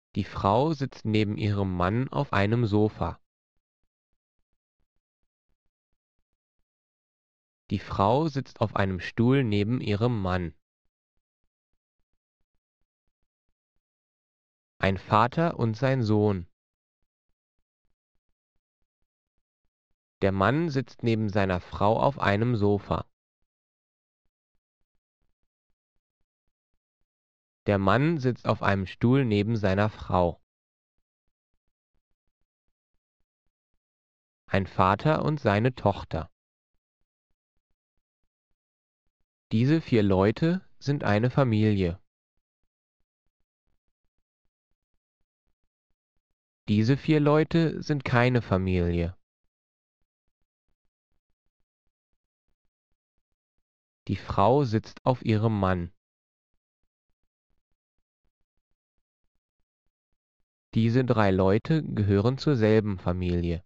Die Frau sitzt neben ihrem Mann auf einem Sofa. Die Frau sitzt auf einem Stuhl neben ihrem Mann. Ein Vater und sein Sohn. Der Mann sitzt neben seiner Frau auf einem Sofa. Der Mann sitzt auf einem Stuhl neben seiner Frau. Ein Vater und seine Tochter. Diese 4 Leute sind eine Familie. Diese 4 Leute sind keine Familie. Die Frau sitzt auf ihrem Mann. Diese 3 Leute gehören zur selben Familie.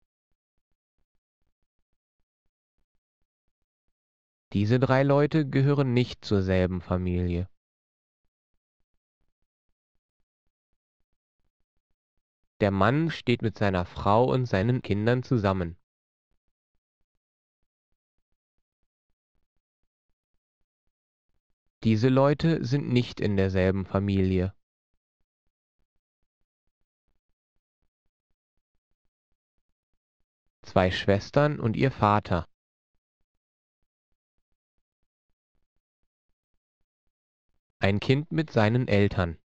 Diese 3 Leute gehören nicht zur selben Familie. Der Mann steht mit seiner Frau und seinen Kindern zusammen. Diese Leute sind nicht in derselben Familie. Zwei Schwestern und ihr Vater. Ein Kind mit seinen Eltern.